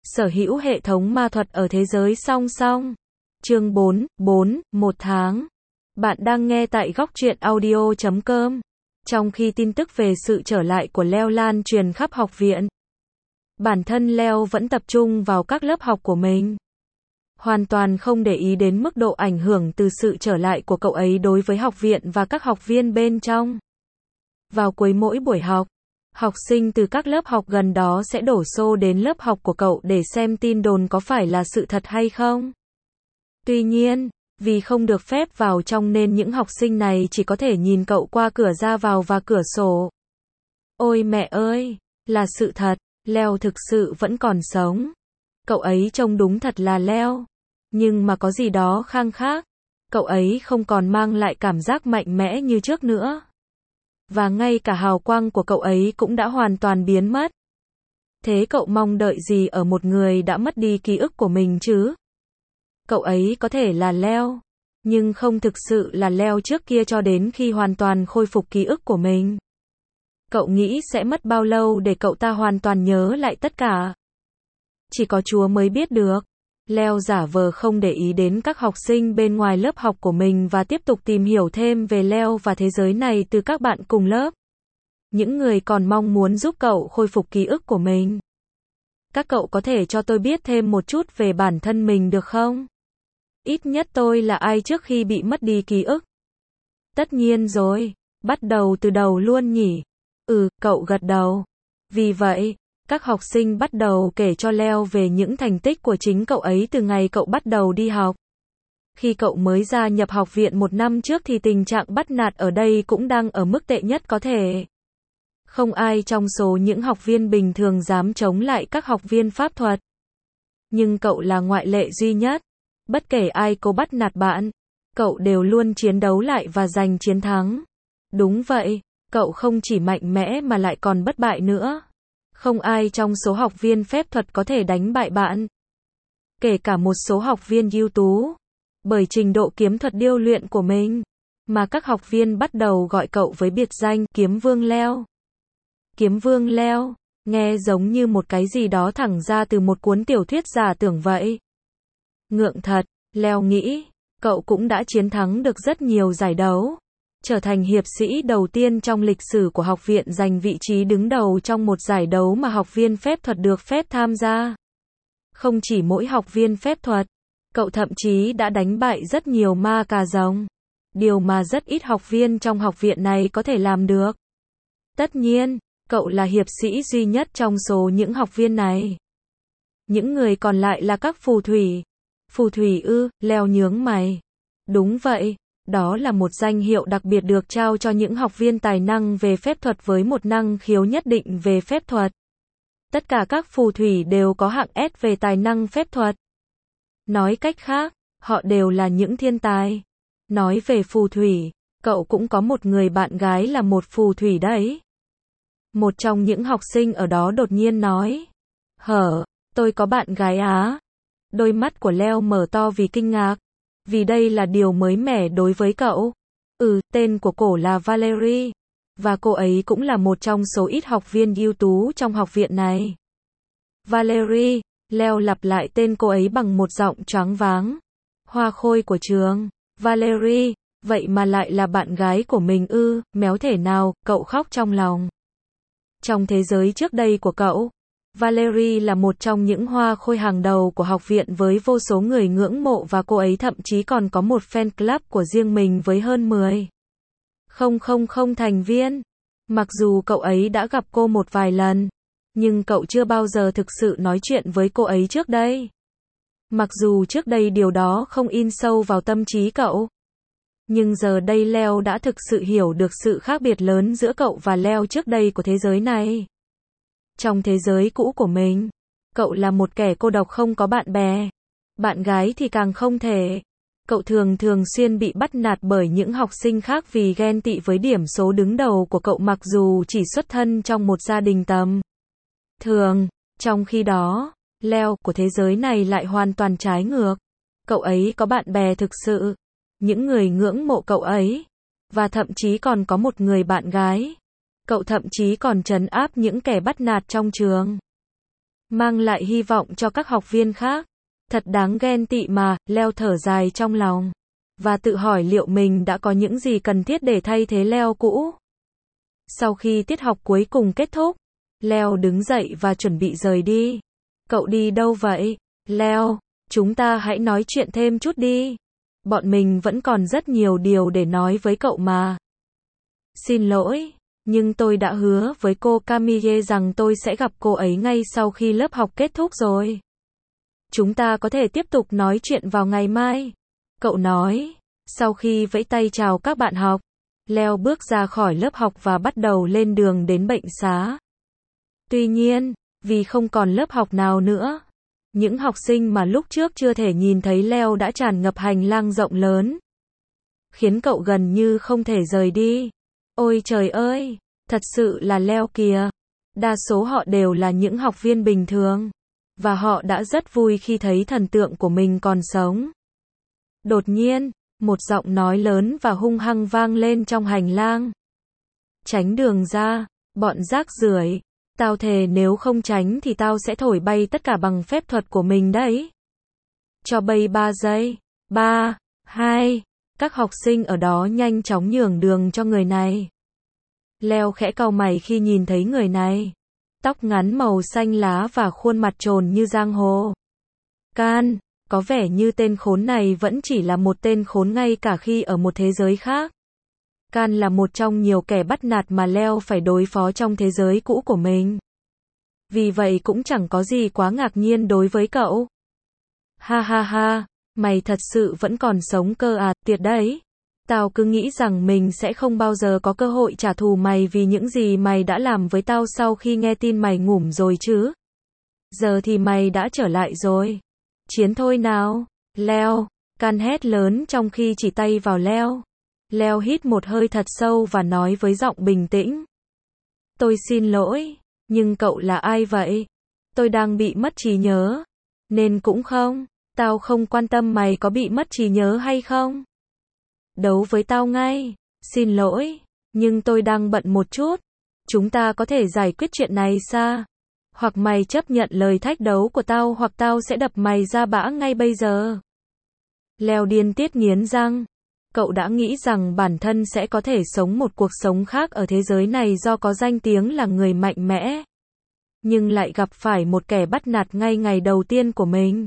Sở hữu hệ thống ma thuật ở thế giới song song. Chương 4, 1 tháng. Bạn đang nghe tại Góc Truyện Audio.com. Trong khi tin tức về sự trở lại của Leo lan truyền khắp học viện, bản thân Leo vẫn tập trung vào các lớp học của mình, hoàn toàn không để ý đến mức độ ảnh hưởng từ sự trở lại của cậu ấy đối với học viện và các học viên bên trong. Vào cuối mỗi buổi học, học sinh từ các lớp học gần đó sẽ đổ xô đến lớp học của cậu để xem tin đồn có phải là sự thật hay không. Tuy nhiên, vì không được phép vào trong nên những học sinh này chỉ có thể nhìn cậu qua cửa ra vào và cửa sổ. Ôi mẹ ơi, là sự thật, Leo thực sự vẫn còn sống. Cậu ấy trông đúng thật là Leo. Nhưng mà có gì đó khác. Cậu ấy không còn mang lại cảm giác mạnh mẽ như trước nữa. Và ngay cả hào quang của cậu ấy cũng đã hoàn toàn biến mất. Thế cậu mong đợi gì ở một người đã mất đi ký ức của mình chứ? Cậu ấy có thể là Leo, nhưng không thực sự là Leo trước kia cho đến khi hoàn toàn khôi phục ký ức của mình. Cậu nghĩ sẽ mất bao lâu để cậu ta hoàn toàn nhớ lại tất cả? Chỉ có Chúa mới biết được. Leo giả vờ không để ý đến các học sinh bên ngoài lớp học của mình và tiếp tục tìm hiểu thêm về Leo và thế giới này từ các bạn cùng lớp. Những người còn mong muốn giúp cậu khôi phục ký ức của mình. Các cậu có thể cho tôi biết thêm một chút về bản thân mình được không? Ít nhất tôi là ai trước khi bị mất đi ký ức? Tất nhiên rồi, bắt đầu từ đầu luôn nhỉ? Cậu gật đầu. Vì vậy, các học sinh bắt đầu kể cho Leo về những thành tích của chính cậu ấy từ ngày cậu bắt đầu đi học. Khi cậu mới gia nhập học viện 1 năm trước thì tình trạng bắt nạt ở đây cũng đang ở mức tệ nhất có thể. Không ai trong số những học viên bình thường dám chống lại các học viên pháp thuật. Nhưng cậu là ngoại lệ duy nhất. Bất kể ai cố bắt nạt bạn, cậu đều luôn chiến đấu lại và giành chiến thắng. Đúng vậy, cậu không chỉ mạnh mẽ mà lại còn bất bại nữa. Không ai trong số học viên phép thuật có thể đánh bại bạn. Kể cả một số học viên ưu tú. Bởi trình độ kiếm thuật điêu luyện của mình, mà các học viên bắt đầu gọi cậu với biệt danh Kiếm Vương Leo. Kiếm Vương Leo, nghe giống như một cái gì đó thẳng ra từ một cuốn tiểu thuyết giả tưởng vậy. Ngượng thật, Leo nghĩ, cậu cũng đã chiến thắng được rất nhiều giải đấu. Trở thành hiệp sĩ đầu tiên trong lịch sử của học viện giành vị trí đứng đầu trong một giải đấu mà học viên phép thuật được phép tham gia. Không chỉ mỗi học viên phép thuật, cậu thậm chí đã đánh bại rất nhiều ma cà rồng. Điều mà rất ít học viên trong học viện này có thể làm được. Tất nhiên, cậu là hiệp sĩ duy nhất trong số những học viên này. Những người còn lại là các phù thủy. Phù thủy ư? Leo nhướng mày. Đúng vậy, đó là một danh hiệu đặc biệt được trao cho những học viên tài năng về phép thuật với một năng khiếu nhất định về phép thuật. Tất cả các phù thủy đều có hạng S về tài năng phép thuật. Nói cách khác, họ đều là những thiên tài. Nói về phù thủy, cậu cũng có một người bạn gái là một phù thủy đấy. Một trong những học sinh ở đó đột nhiên nói. Tôi có bạn gái á? Đôi mắt của Leo mở to vì kinh ngạc. Vì đây là điều mới mẻ đối với cậu. Tên của cô là Valerie. Và cô ấy cũng là một trong số ít học viên ưu tú trong học viện này. Valerie, Leo lặp lại tên cô ấy bằng một giọng choáng váng. Hoa khôi của trường. Valerie, vậy mà lại là bạn gái của mình ư? Méo thể nào, cậu khóc trong lòng. Trong thế giới trước đây của cậu, Valerie là một trong những hoa khôi hàng đầu của học viện với vô số người ngưỡng mộ và cô ấy thậm chí còn có một fan club của riêng mình với hơn 10,000 thành viên. Mặc dù cậu ấy đã gặp cô một vài lần, nhưng cậu chưa bao giờ thực sự nói chuyện với cô ấy trước đây. Mặc dù trước đây điều đó không in sâu vào tâm trí cậu. Nhưng giờ đây Leo đã thực sự hiểu được sự khác biệt lớn giữa cậu và Leo trước đây của thế giới này. Trong thế giới cũ của mình, cậu là một kẻ cô độc không có bạn bè. Bạn gái thì càng không thể. Cậu thường xuyên bị bắt nạt bởi những học sinh khác vì ghen tị với điểm số đứng đầu của cậu mặc dù chỉ xuất thân trong một gia đình tầm thường. Trong khi đó, Leo của thế giới này lại hoàn toàn trái ngược. Cậu ấy có bạn bè thực sự. Những người ngưỡng mộ cậu ấy. Và thậm chí còn có một người bạn gái. Cậu thậm chí còn trấn áp những kẻ bắt nạt trong trường. mang lại hy vọng cho các học viên khác. Thật đáng ghen tị mà, Leo thở dài trong lòng. Và tự hỏi liệu mình đã có những gì cần thiết để thay thế Leo cũ. Sau khi tiết học cuối cùng kết thúc, Leo đứng dậy và chuẩn bị rời đi. Cậu đi đâu vậy? Leo, chúng ta hãy nói chuyện thêm chút đi. Bọn mình vẫn còn rất nhiều điều để nói với cậu mà. Xin lỗi, nhưng tôi đã hứa với cô Camille rằng tôi sẽ gặp cô ấy ngay sau khi lớp học kết thúc rồi. Chúng ta có thể tiếp tục nói chuyện vào ngày mai. Cậu nói, sau khi vẫy tay chào các bạn học, Leo bước ra khỏi lớp học và bắt đầu lên đường đến bệnh xá. Tuy nhiên, vì không còn lớp học nào nữa, những học sinh mà lúc trước chưa thể nhìn thấy Leo đã tràn ngập hành lang rộng lớn, khiến cậu gần như không thể rời đi. Ôi trời ơi, thật sự là Leo kìa. Đa số họ đều là những học viên bình thường, và họ đã rất vui khi thấy thần tượng của mình còn sống. Đột nhiên, một giọng nói lớn và hung hăng vang lên trong hành lang. Tránh đường ra, bọn rác rưởi. Tao thề nếu không tránh thì tao sẽ thổi bay tất cả bằng phép thuật của mình đấy. Cho bay 3 giây. 3, 2. Các học sinh ở đó nhanh chóng nhường đường cho người này. Leo khẽ cau mày khi nhìn thấy người này. Tóc ngắn màu xanh lá và khuôn mặt tròn như giang hồ. Can, có vẻ như tên khốn này vẫn chỉ là một tên khốn ngay cả khi ở một thế giới khác. Can là một trong nhiều kẻ bắt nạt mà Leo phải đối phó trong thế giới cũ của mình. Vì vậy cũng chẳng có gì quá ngạc nhiên đối với cậu. Ha ha ha, mày thật sự vẫn còn sống cơ à, tuyệt đấy. Tao cứ nghĩ rằng mình sẽ không bao giờ có cơ hội trả thù mày vì những gì mày đã làm với tao sau khi nghe tin mày ngủm rồi chứ. Giờ thì mày đã trở lại rồi. Chiến thôi nào, Leo, Can hét lớn trong khi chỉ tay vào Leo. Leo hít một hơi thật sâu và nói với giọng bình tĩnh. Tôi xin lỗi, nhưng cậu là ai vậy? Tôi đang bị mất trí nhớ. Nên cũng không, tao không quan tâm mày có bị mất trí nhớ hay không. Đấu với tao ngay. Xin lỗi, nhưng tôi đang bận một chút. Chúng ta có thể giải quyết chuyện này sao? Hoặc mày chấp nhận lời thách đấu của tao hoặc tao sẽ đập mày ra bã ngay bây giờ. Leo điên tiết nghiến răng. Cậu đã nghĩ rằng bản thân sẽ có thể sống một cuộc sống khác ở thế giới này do có danh tiếng là người mạnh mẽ. Nhưng lại gặp phải một kẻ bắt nạt ngay ngày đầu tiên của mình.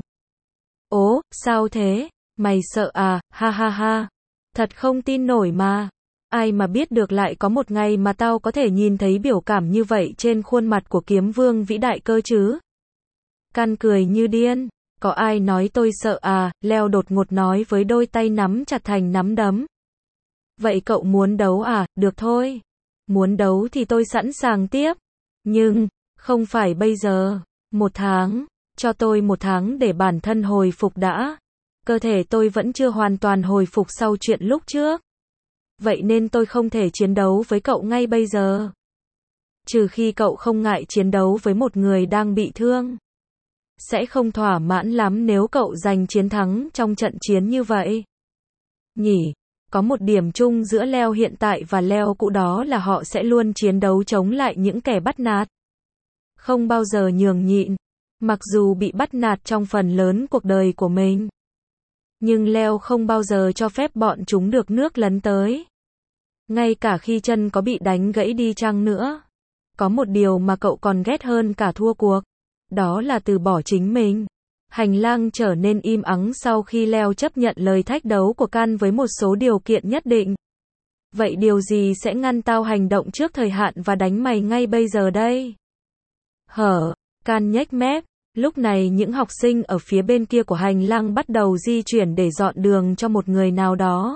Ố, sao thế? Mày sợ à? Ha ha ha. Thật không tin nổi mà. Ai mà biết được lại có một ngày mà tao có thể nhìn thấy biểu cảm như vậy trên khuôn mặt của kiếm vương vĩ đại cơ chứ? Can cười như điên. Có ai nói tôi sợ à? Leo đột ngột nói với đôi tay nắm chặt thành nắm đấm. Vậy cậu muốn đấu à? Được thôi. Muốn đấu thì tôi sẵn sàng tiếp. Nhưng, không phải bây giờ. 1 tháng. Cho tôi 1 tháng để bản thân hồi phục đã. Cơ thể tôi vẫn chưa hoàn toàn hồi phục sau chuyện lúc trước. Vậy nên tôi không thể chiến đấu với cậu ngay bây giờ. Trừ khi cậu không ngại chiến đấu với một người đang bị thương. Sẽ không thỏa mãn lắm nếu cậu giành chiến thắng trong trận chiến như vậy. Nhỉ, có một điểm chung giữa Leo hiện tại và Leo cũ đó là họ sẽ luôn chiến đấu chống lại những kẻ bắt nạt. Không bao giờ nhường nhịn, mặc dù bị bắt nạt trong phần lớn cuộc đời của mình. Nhưng Leo không bao giờ cho phép bọn chúng được nước lấn tới. Ngay cả khi chân có bị đánh gãy đi chăng nữa. Có một điều mà cậu còn ghét hơn cả thua cuộc. Đó là từ bỏ chính mình. Hành lang trở nên im ắng sau khi Leo chấp nhận lời thách đấu của Can với một số điều kiện nhất định. Vậy điều gì sẽ ngăn tao hành động trước thời hạn và đánh mày ngay bây giờ đây? Can nhếch mép. Lúc này những học sinh ở phía bên kia của hành lang bắt đầu di chuyển để dọn đường cho một người nào đó.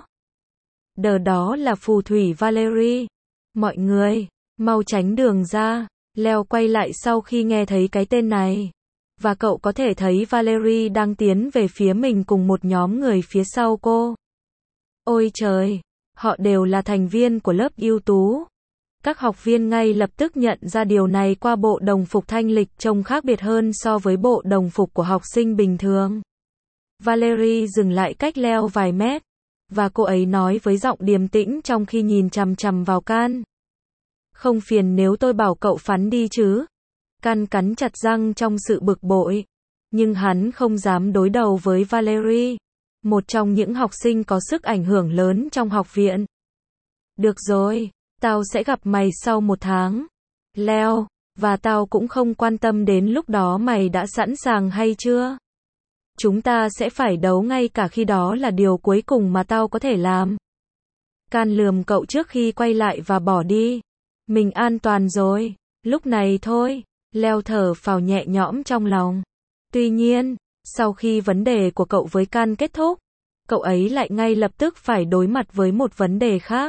Đó là phù thủy Valerie. Mọi người, mau tránh đường ra. Leo quay lại sau khi nghe thấy cái tên này. Và cậu có thể thấy Valerie đang tiến về phía mình cùng một nhóm người phía sau cô. Ôi trời, họ đều là thành viên của lớp ưu tú. Các học viên ngay lập tức nhận ra điều này qua bộ đồng phục thanh lịch trông khác biệt hơn so với bộ đồng phục của học sinh bình thường. Valerie dừng lại cách Leo vài mét. Và cô ấy nói với giọng điềm tĩnh trong khi nhìn chằm chằm vào Can. Không phiền nếu tôi bảo cậu phắn đi chứ? Can cắn chặt răng trong sự bực bội. Nhưng hắn không dám đối đầu với Valerie, một trong những học sinh có sức ảnh hưởng lớn trong học viện. Được rồi, tao sẽ gặp mày sau 1 tháng. Leo, và tao cũng không quan tâm đến lúc đó mày đã sẵn sàng hay chưa. Chúng ta sẽ phải đấu ngay cả khi đó là điều cuối cùng mà tao có thể làm. Can lườm cậu trước khi quay lại và bỏ đi. Mình an toàn rồi, lúc này thôi. Leo thở phào nhẹ nhõm trong lòng. Tuy nhiên, sau khi vấn đề của cậu với Can kết thúc, cậu ấy lại ngay lập tức phải đối mặt với một vấn đề khác.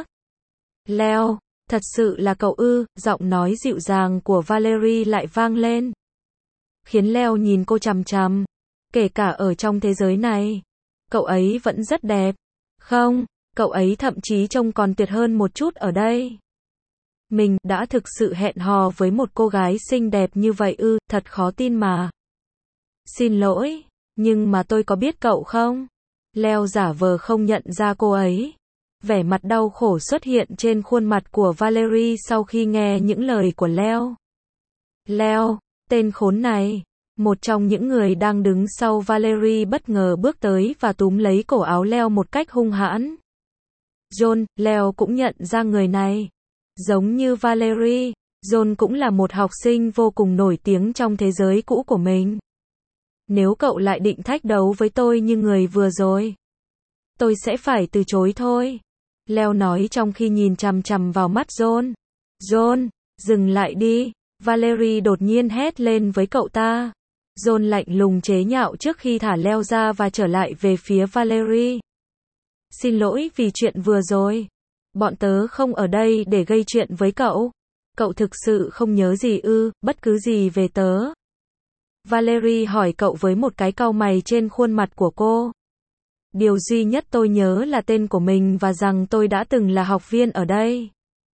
Leo, thật sự là cậu ư? Giọng nói dịu dàng của Valerie lại vang lên, khiến Leo nhìn cô chằm chằm. Kể cả ở trong thế giới này, cậu ấy vẫn rất đẹp. Không, cậu ấy thậm chí trông còn tuyệt hơn một chút ở đây. Mình đã thực sự hẹn hò với một cô gái xinh đẹp như vậy ư? Thật khó tin mà. Xin lỗi, nhưng mà tôi có biết cậu không? Leo giả vờ không nhận ra cô ấy. Vẻ mặt đau khổ xuất hiện trên khuôn mặt của Valerie sau khi nghe những lời của Leo. Leo, tên khốn này. Một trong những người đang đứng sau Valerie bất ngờ bước tới và túm lấy cổ áo Leo một cách hung hãn. John, Leo cũng nhận ra người này. Giống như Valerie, John cũng là một học sinh vô cùng nổi tiếng trong thế giới cũ của mình. Nếu cậu lại định thách đấu với tôi như người vừa rồi, tôi sẽ phải từ chối thôi. Leo nói trong khi nhìn chằm chằm vào mắt John. John, dừng lại đi. Valerie đột nhiên hét lên với cậu ta. John lạnh lùng chế nhạo trước khi thả Leo ra và trở lại về phía Valerie. Xin lỗi vì chuyện vừa rồi. Bọn tớ không ở đây để gây chuyện với cậu. Cậu thực sự không nhớ gì ư, bất cứ gì về tớ? Valerie hỏi cậu với một cái cau mày trên khuôn mặt của cô. Điều duy nhất tôi nhớ là tên của mình và rằng tôi đã từng là học viên ở đây.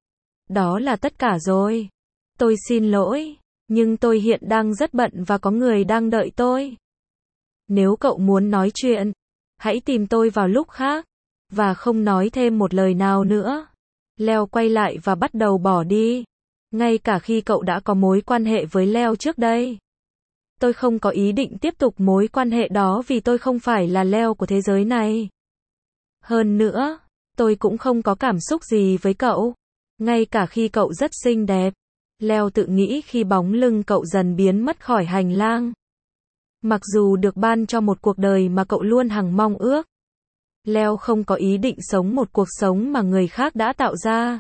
Đó là tất cả rồi. Tôi xin lỗi, nhưng tôi hiện đang rất bận và có người đang đợi tôi. Nếu cậu muốn nói chuyện, hãy tìm tôi vào lúc khác. Và không nói thêm một lời nào nữa. Leo quay lại và bắt đầu bỏ đi. Ngay cả khi cậu đã có mối quan hệ với Leo trước đây. Tôi không có ý định tiếp tục mối quan hệ đó vì tôi không phải là Leo của thế giới này. Hơn nữa, tôi cũng không có cảm xúc gì với cậu. Ngay cả khi cậu rất xinh đẹp. Leo tự nghĩ khi bóng lưng cậu dần biến mất khỏi hành lang. Mặc dù được ban cho một cuộc đời mà cậu luôn hằng mong ước, Leo không có ý định sống một cuộc sống mà người khác đã tạo ra.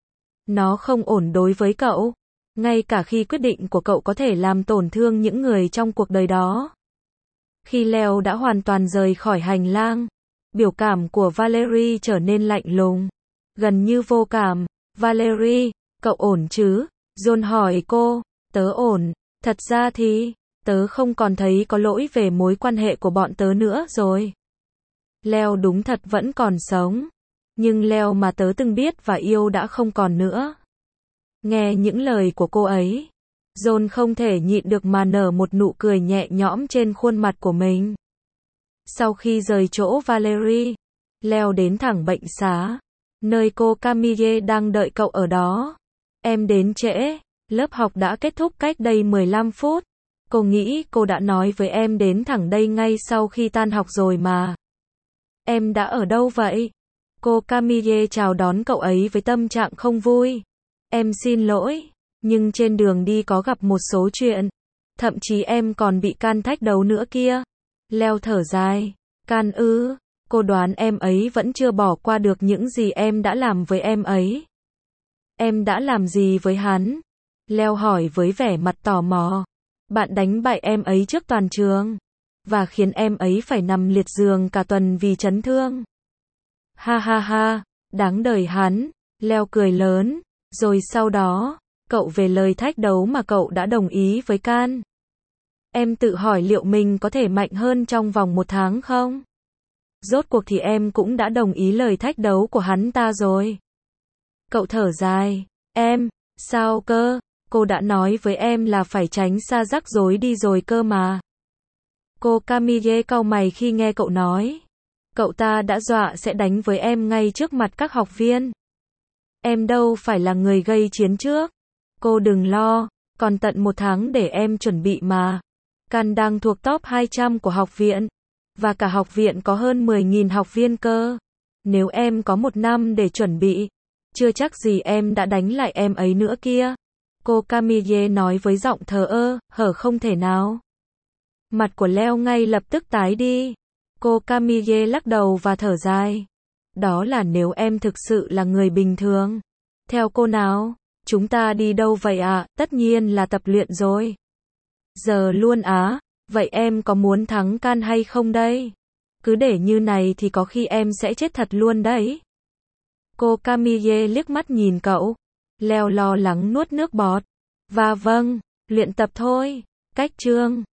Nó không ổn đối với cậu. Ngay cả khi quyết định của cậu có thể làm tổn thương những người trong cuộc đời đó. Khi Leo đã hoàn toàn rời khỏi hành lang, biểu cảm của Valerie trở nên lạnh lùng, gần như vô cảm. Valerie, cậu ổn chứ? John hỏi cô. Tớ ổn. Thật ra thì, tớ không còn thấy có lỗi về mối quan hệ của bọn tớ nữa rồi. Leo đúng thật vẫn còn sống. Nhưng Leo mà tớ từng biết và yêu đã không còn nữa. Nghe những lời của cô ấy, John không thể nhịn được mà nở một nụ cười nhẹ nhõm trên khuôn mặt của mình. Sau khi rời chỗ Valerie, Leo đến thẳng bệnh xá, nơi cô Camille đang đợi cậu ở đó. Em đến trễ, lớp học đã kết thúc cách đây 15 phút. Cô nghĩ cô đã nói với em đến thẳng đây ngay sau khi tan học rồi mà. Em đã ở đâu vậy? Cô Camille chào đón cậu ấy với tâm trạng không vui. Em xin lỗi, nhưng trên đường đi có gặp một số chuyện. Thậm chí em còn bị Can thách đấu nữa kia. Leo thở dài. Can ư? Cô đoán em ấy vẫn chưa bỏ qua được những gì em đã làm với em ấy. Em đã làm gì với hắn? Leo hỏi với vẻ mặt tò mò. Bạn đánh bại em ấy trước toàn trường. Và khiến em ấy phải nằm liệt giường cả tuần vì chấn thương. Ha ha ha, đáng đời hắn. Leo cười lớn. Rồi sau đó, cậu về lời thách đấu mà cậu đã đồng ý với Can. Em tự hỏi liệu mình có thể mạnh hơn trong vòng 1 tháng không? Rốt cuộc thì em cũng đã đồng ý lời thách đấu của hắn ta rồi. Cậu thở dài. Em, sao cơ? Cô đã nói với em là phải tránh xa rắc rối đi rồi cơ mà. Cô Camille cau mày khi nghe cậu nói. Cậu ta đã dọa sẽ đánh với em ngay trước mặt các học viên. Em đâu phải là người gây chiến trước. Cô đừng lo, Còn tận 1 tháng để em chuẩn bị mà. Can đang thuộc top 200 của học viện. Và cả học viện có hơn 10.000 học viên cơ. Nếu em có 1 năm để chuẩn bị, chưa chắc gì em đã đánh lại em ấy nữa kia. Cô Camille nói với giọng thờ ơ, hở không thể nào. Mặt của Leo ngay lập tức tái đi. Cô Camille lắc đầu và thở dài. Đó là nếu em thực sự là người bình thường. Theo cô nào, chúng ta đi đâu vậy ạ? Tất nhiên là tập luyện rồi. Giờ luôn á, vậy em có muốn thắng Can hay không đây? Cứ để như này thì có khi em sẽ chết thật luôn đấy. Cô Camille liếc mắt nhìn cậu. Leo lo lắng nuốt nước bọt. Và vâng, luyện tập thôi. Cách chương